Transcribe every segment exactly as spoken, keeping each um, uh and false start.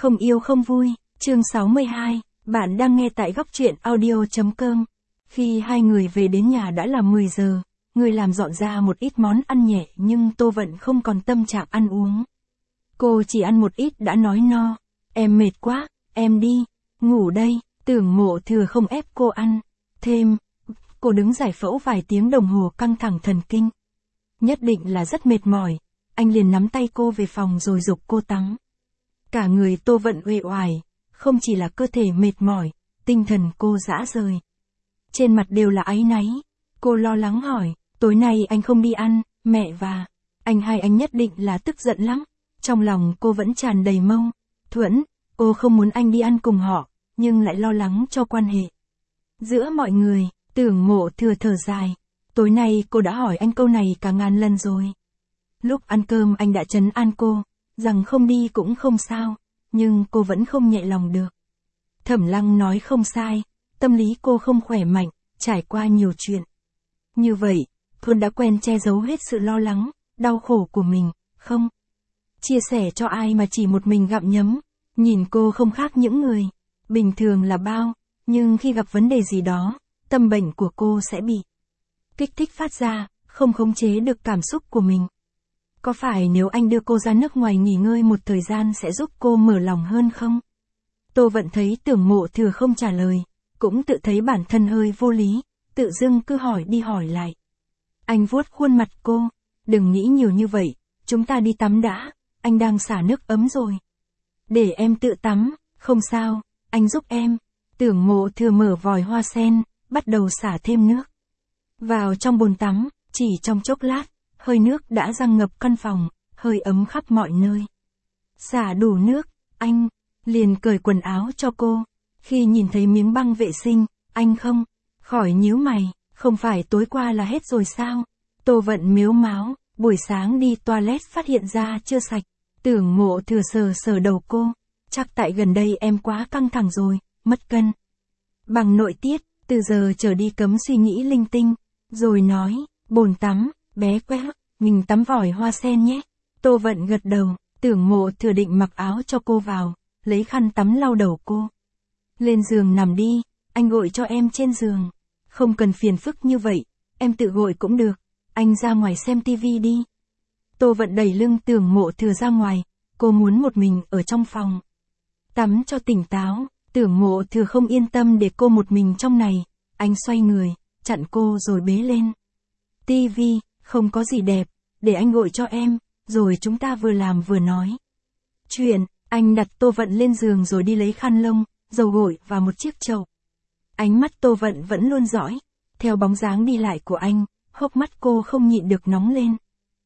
Không yêu không vui, chương sáu mươi hai, bạn đang nghe tại góc truyện audio.com. Khi hai người về đến nhà đã là mười giờ, người làm dọn ra một ít món ăn nhẹ nhưng Tô Vận không còn tâm trạng ăn uống. Cô chỉ ăn một ít đã nói no, em mệt quá, em đi, ngủ đây, Tưởng Mộ Thừa không ép cô ăn, thêm, cô đứng giải phẫu vài tiếng đồng hồ căng thẳng thần kinh. Nhất định là rất mệt mỏi, anh liền nắm tay cô về phòng rồi giục cô tắm. Cả người Tô Vận uể oải, không chỉ là cơ thể mệt mỏi, tinh thần cô rã rời. Trên mặt đều là áy náy, cô lo lắng hỏi, tối nay anh không đi ăn, mẹ và anh hai anh nhất định là tức giận lắm. Trong lòng cô vẫn tràn đầy mâu thuẫn, cô không muốn anh đi ăn cùng họ, nhưng lại lo lắng cho quan hệ giữa mọi người. Tưởng Mộ Thừa thở dài, tối nay cô đã hỏi anh câu này cả ngàn lần rồi. Lúc ăn cơm anh đã trấn an cô, rằng không đi cũng không sao, nhưng cô vẫn không nhẹ lòng được. Thẩm Lăng nói không sai, tâm lý cô không khỏe mạnh, trải qua nhiều chuyện. Như vậy, cô đã quen che giấu hết sự lo lắng, đau khổ của mình, không chia sẻ cho ai mà chỉ một mình gặm nhấm. Nhìn cô không khác những người bình thường là bao, nhưng khi gặp vấn đề gì đó, tâm bệnh của cô sẽ bị kích thích phát ra, không khống chế được cảm xúc của mình. Có phải nếu anh đưa cô ra nước ngoài nghỉ ngơi một thời gian sẽ giúp cô mở lòng hơn không? Tô Vận thấy Tưởng Mộ Thừa không trả lời, cũng tự thấy bản thân hơi vô lý, tự dưng cứ hỏi đi hỏi lại. Anh vuốt khuôn mặt cô, đừng nghĩ nhiều như vậy, chúng ta đi tắm đã, anh đang xả nước ấm rồi. Để em tự tắm, không sao, anh giúp em. Tưởng Mộ Thừa mở vòi hoa sen, bắt đầu xả thêm nước vào trong bồn tắm, chỉ trong chốc lát, hơi nước đã giăng ngập căn phòng, hơi ấm khắp mọi nơi. Xả đủ nước, anh liền cởi quần áo cho cô. Khi nhìn thấy miếng băng vệ sinh, anh không khỏi nhíu mày, không phải tối qua là hết rồi sao? Tô Vận mếu máo, buổi sáng đi toilet phát hiện ra chưa sạch. Tưởng Mộ Thừa sờ sờ đầu cô, chắc tại gần đây em quá căng thẳng rồi, mất cân bằng nội tiết, từ giờ trở đi cấm suy nghĩ linh tinh. Rồi nói, bồn tắm, bé quét, mình tắm vòi hoa sen nhé. Tô Vận gật đầu, Tưởng Mộ Thừa định mặc áo cho cô vào, lấy khăn tắm lau đầu cô. Lên giường nằm đi, anh gội cho em trên giường. Không cần phiền phức như vậy, em tự gội cũng được, anh ra ngoài xem tivi đi. Tô Vận đẩy lưng Tưởng Mộ Thừa ra ngoài, cô muốn một mình ở trong phòng tắm cho tỉnh táo. Tưởng Mộ Thừa không yên tâm để cô một mình trong này, anh xoay người, chặn cô rồi bế lên. Tivi, không có gì đẹp, để anh gội cho em, rồi chúng ta vừa làm vừa nói chuyện. Anh đặt Tô Vận lên giường rồi đi lấy khăn lông, dầu gội và một chiếc chậu. Ánh mắt Tô Vận vẫn luôn dõi theo bóng dáng đi lại của anh, hốc mắt cô không nhịn được nóng lên.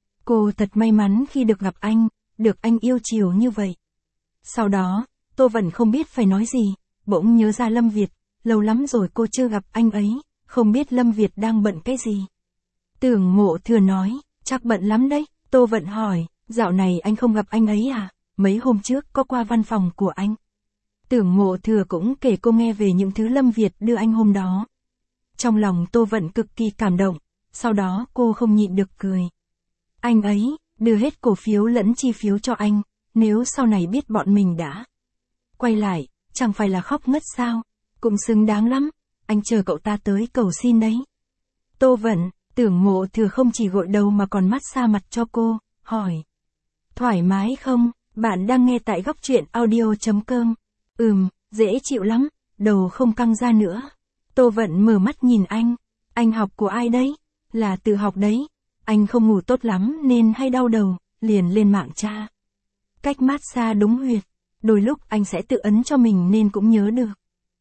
Cô thật may mắn khi được gặp anh, được anh yêu chiều như vậy. Sau đó, Tô Vận không biết phải nói gì, bỗng nhớ ra Lâm Việt, lâu lắm rồi cô chưa gặp anh ấy, không biết Lâm Việt đang bận cái gì. Tưởng Mộ Thừa nói, chắc bận lắm đấy. Tô Vận hỏi, dạo này anh không gặp anh ấy à? Mấy hôm trước có qua văn phòng của anh. Tưởng Mộ Thừa cũng kể cô nghe về những thứ Lâm Việt đưa anh hôm đó. Trong lòng Tô Vận cực kỳ cảm động, sau đó cô không nhịn được cười. Anh ấy đưa hết cổ phiếu lẫn chi phiếu cho anh, nếu sau này biết bọn mình đã quay lại, chẳng phải là khóc ngất sao? Cũng xứng đáng lắm, anh chờ cậu ta tới cầu xin đấy. Tô Vận, Tưởng Mộ Thừa không chỉ gội đầu mà còn massage mặt cho cô, hỏi. Thoải mái không? Bạn đang nghe tại góc truyện audio.com. Ừm, dễ chịu lắm, đầu không căng ra nữa. Tô Vận mở mắt nhìn anh. Anh học của ai đấy? Là tự học đấy. Anh không ngủ tốt lắm nên hay đau đầu, liền lên mạng tra cách massage đúng huyệt. Đôi lúc anh sẽ tự ấn cho mình nên cũng nhớ được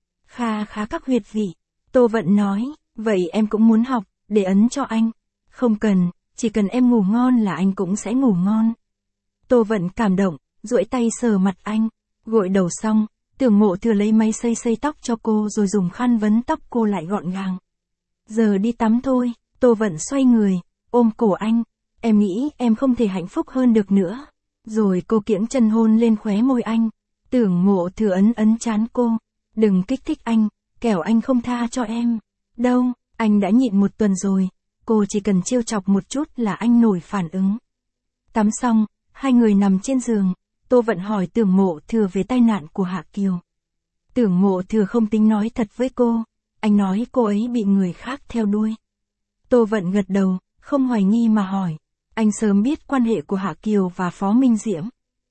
kha khá các huyệt vị. Tô Vận nói, vậy em cũng muốn học, để ấn cho anh. Không cần, chỉ cần em ngủ ngon là anh cũng sẽ ngủ ngon. Tô Vận cảm động, duỗi tay sờ mặt anh, gội đầu xong, Tưởng Mộ Thừa lấy máy xây xây tóc cho cô rồi dùng khăn vấn tóc cô lại gọn gàng. Giờ đi tắm thôi. Tô Vận xoay người, ôm cổ anh, em nghĩ em không thể hạnh phúc hơn được nữa. Rồi cô kiễng chân hôn lên khóe môi anh. Tưởng Mộ Thừa ấn ấn trán cô, đừng kích thích anh, kẻo anh không tha cho em. Đâu, anh đã nhịn một tuần rồi, cô chỉ cần trêu chọc một chút là anh nổi phản ứng. Tắm xong, hai người nằm trên giường, Tô Vận hỏi Tưởng Mộ Thừa về tai nạn của Hạ Kiều. Tưởng Mộ Thừa không tính nói thật với cô, anh nói cô ấy bị người khác theo đuôi. Tô Vận gật đầu, không hoài nghi mà hỏi, anh sớm biết quan hệ của Hạ Kiều và Phó Minh Diễm?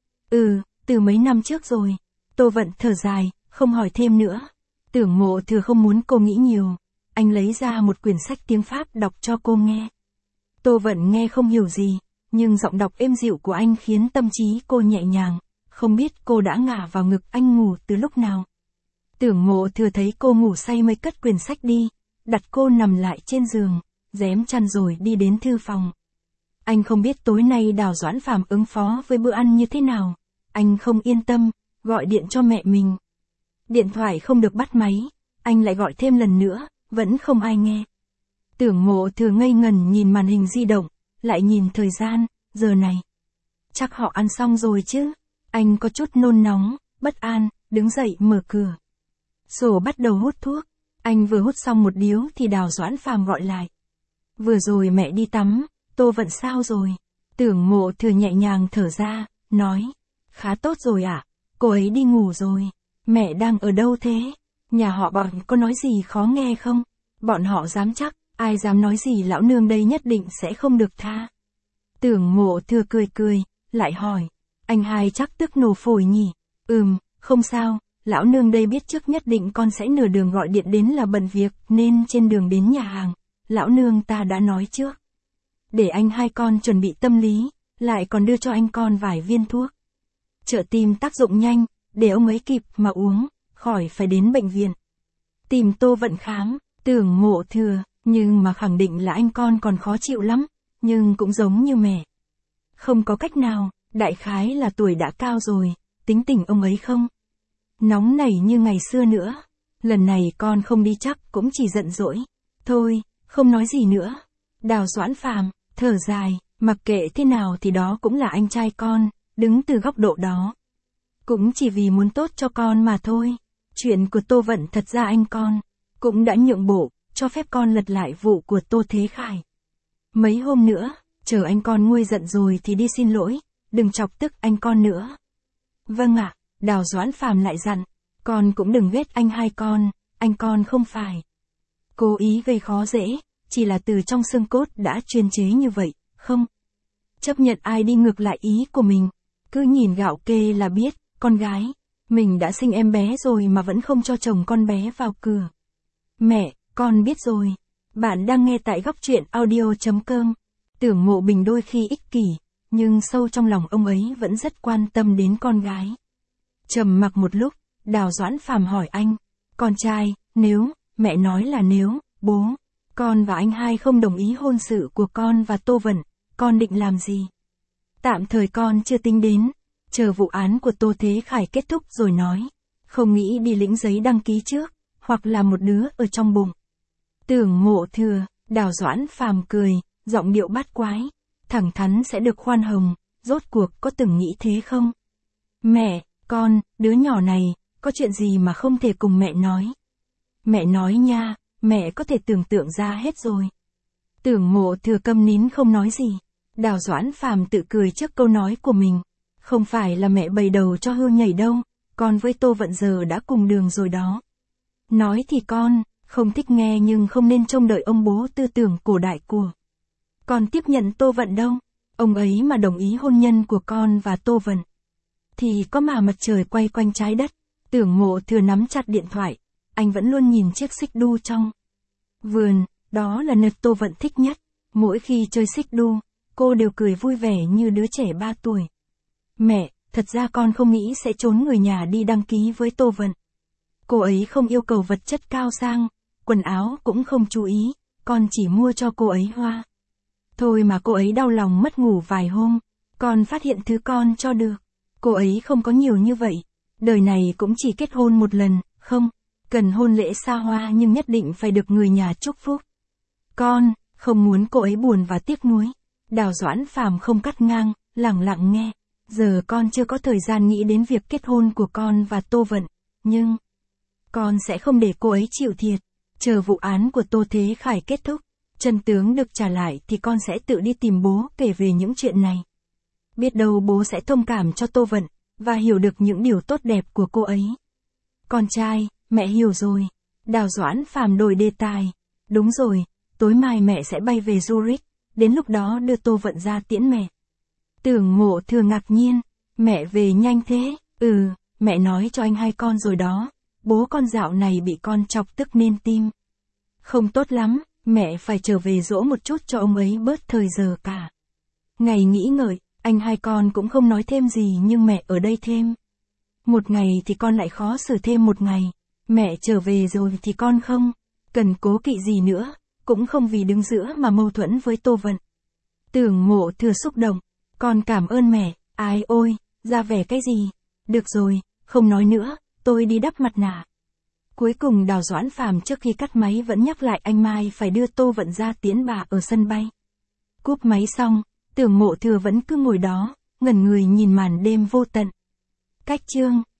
Ừ, từ mấy năm trước rồi. Tô Vận thở dài, không hỏi thêm nữa. Tưởng Mộ Thừa không muốn cô nghĩ nhiều. Anh lấy ra một quyển sách tiếng Pháp đọc cho cô nghe. Tô Vận nghe không hiểu gì, nhưng giọng đọc êm dịu của anh khiến tâm trí cô nhẹ nhàng, không biết cô đã ngả vào ngực anh ngủ từ lúc nào. Tưởng Mộ Thừa thấy cô ngủ say mới cất quyển sách đi, đặt cô nằm lại trên giường, rém chăn rồi đi đến thư phòng. Anh không biết tối nay Đào Doãn Phàm ứng phó với bữa ăn như thế nào. Anh không yên tâm, gọi điện cho mẹ mình. Điện thoại không được bắt máy, anh lại gọi thêm lần nữa, vẫn không ai nghe. Tưởng Mộ Thừa ngây ngần nhìn màn hình di động, lại nhìn thời gian, giờ này. Chắc họ ăn xong rồi chứ. Anh có chút nôn nóng, bất an, đứng dậy mở cửa. Sổ bắt đầu hút thuốc. Anh vừa hút xong một điếu thì Đào Doãn Phàm gọi lại. Vừa rồi mẹ đi tắm, Tô Vận sao rồi? Tưởng Mộ Thừa nhẹ nhàng thở ra, nói. Khá tốt rồi ạ, à? Cô ấy đi ngủ rồi. Mẹ đang ở đâu thế? Nhà họ bọn có nói gì khó nghe không? Bọn họ dám chắc, ai dám nói gì lão nương đây nhất định sẽ không được tha. Tưởng Mộ Thừa cười cười, lại hỏi. Anh hai chắc tức nổ phổi nhỉ? Ừm, không sao, lão nương đây biết trước nhất định con sẽ nửa đường gọi điện đến là bận việc, nên trên đường đến nhà hàng, lão nương ta đã nói trước. Để anh hai con chuẩn bị tâm lý, lại còn đưa cho anh con vài viên thuốc. Trợ tim tác dụng nhanh, để ông ấy kịp mà uống, khỏi phải đến bệnh viện. Tìm Tô Vận khám, Tưởng Mộ Thừa, nhưng mà khẳng định là anh con còn khó chịu lắm, nhưng cũng giống như mẹ. Không có cách nào, đại khái là tuổi đã cao rồi, tính tình ông ấy không nóng nảy như ngày xưa nữa. Lần này con không đi chắc cũng chỉ giận dỗi. Thôi, không nói gì nữa. Đào Doãn Phàm thở dài, mặc kệ thế nào thì đó cũng là anh trai con, đứng từ góc độ đó. Cũng chỉ vì muốn tốt cho con mà thôi. Chuyện của Tô Vận thật ra anh con cũng đã nhượng bộ, cho phép con lật lại vụ của Tô Thế Khải. Mấy hôm nữa, chờ anh con nguôi giận rồi thì đi xin lỗi, đừng chọc tức anh con nữa. Vâng ạ, Đào Doãn Phàm lại dặn, con cũng đừng ghét anh hai con, anh con không phải cố ý gây khó dễ, chỉ là từ trong xương cốt đã chuyên chế như vậy, không chấp nhận ai đi ngược lại ý của mình. Cứ nhìn gạo kê là biết, con gái mình đã sinh em bé rồi mà vẫn không cho chồng con bé vào cửa. Mẹ, con biết rồi. Bạn đang nghe tại góc truyện audio chấm com. Tưởng Mộ Bình đôi khi ích kỷ, nhưng sâu trong lòng ông ấy vẫn rất quan tâm đến con gái. Trầm mặc một lúc, Đào Doãn Phàm hỏi anh, con trai, nếu, mẹ nói là nếu, bố, con và anh hai không đồng ý hôn sự của con và Tô Vận, con định làm gì? Tạm thời con chưa tính đến, chờ vụ án của Tô Thế Khải kết thúc rồi nói, không nghĩ đi lĩnh giấy đăng ký trước, hoặc là một đứa ở trong bụng. Tưởng Mộ Thừa, Đào Doãn Phàm cười, giọng điệu bát quái, thẳng thắn sẽ được khoan hồng, rốt cuộc có từng nghĩ thế không? Mẹ, con, đứa nhỏ này, có chuyện gì mà không thể cùng mẹ nói? Mẹ nói nha, mẹ có thể tưởng tượng ra hết rồi. Tưởng Mộ Thừa câm nín không nói gì. Đào Doãn Phàm tự cười trước câu nói của mình. Không phải là mẹ bày đầu cho hươu nhảy đâu, con với Tô Vận giờ đã cùng đường rồi đó. Nói thì con, không thích nghe nhưng không nên trông đợi ông bố tư tưởng cổ đại của con tiếp nhận Tô Vận đâu. Ông ấy mà đồng ý hôn nhân của con và Tô Vận, thì có mà mặt trời quay quanh trái đất. Tưởng Mộ Thừa nắm chặt điện thoại, anh vẫn luôn nhìn chiếc xích đu trong vườn, đó là nơi Tô Vận thích nhất. Mỗi khi chơi xích đu, cô đều cười vui vẻ như đứa trẻ ba tuổi. Mẹ, thật ra con không nghĩ sẽ trốn người nhà đi đăng ký với Tô Vận. Cô ấy không yêu cầu vật chất cao sang, quần áo cũng không chú ý, con chỉ mua cho cô ấy hoa. Thôi mà cô ấy đau lòng mất ngủ vài hôm, con phát hiện thứ con cho được. Cô ấy không có nhiều như vậy, đời này cũng chỉ kết hôn một lần, không cần hôn lễ xa hoa nhưng nhất định phải được người nhà chúc phúc. Con không muốn cô ấy buồn và tiếc nuối. Đào Doãn Phàm không cắt ngang, lặng lặng nghe. Giờ con chưa có thời gian nghĩ đến việc kết hôn của con và Tô Vận, nhưng con sẽ không để cô ấy chịu thiệt. Chờ vụ án của Tô Thế Khải kết thúc, chân tướng được trả lại thì con sẽ tự đi tìm bố kể về những chuyện này. Biết đâu bố sẽ thông cảm cho Tô Vận, và hiểu được những điều tốt đẹp của cô ấy. Con trai, mẹ hiểu rồi. Đào Doãn Phàm đổi đề tài. Đúng rồi, tối mai mẹ sẽ bay về Zurich, đến lúc đó đưa Tô Vận ra tiễn mẹ. Tưởng Mộ Thừa ngạc nhiên, mẹ về nhanh thế, ừ, mẹ nói cho anh hai con rồi đó, bố con dạo này bị con chọc tức nên tim không tốt lắm, mẹ phải trở về dỗ một chút cho ông ấy bớt thời giờ cả. Ngày nghĩ ngợi, anh hai con cũng không nói thêm gì nhưng mẹ ở đây thêm. Một ngày thì con lại khó xử thêm một ngày, mẹ trở về rồi thì con không cần cố kỵ gì nữa, cũng không vì đứng giữa mà mâu thuẫn với Tô Vận. Tưởng Mộ Thừa xúc động, con cảm ơn mẹ, ai ôi, ra vẻ cái gì, được rồi, không nói nữa, tôi đi đắp mặt nạ. Cuối cùng Đào Doãn Phàm trước khi cắt máy vẫn nhắc lại anh mai phải đưa Tô Vận ra tiễn bà ở sân bay. Cúp máy xong, Tưởng Mộ Thừa vẫn cứ ngồi đó, ngẩn người nhìn màn đêm vô tận. Cách chương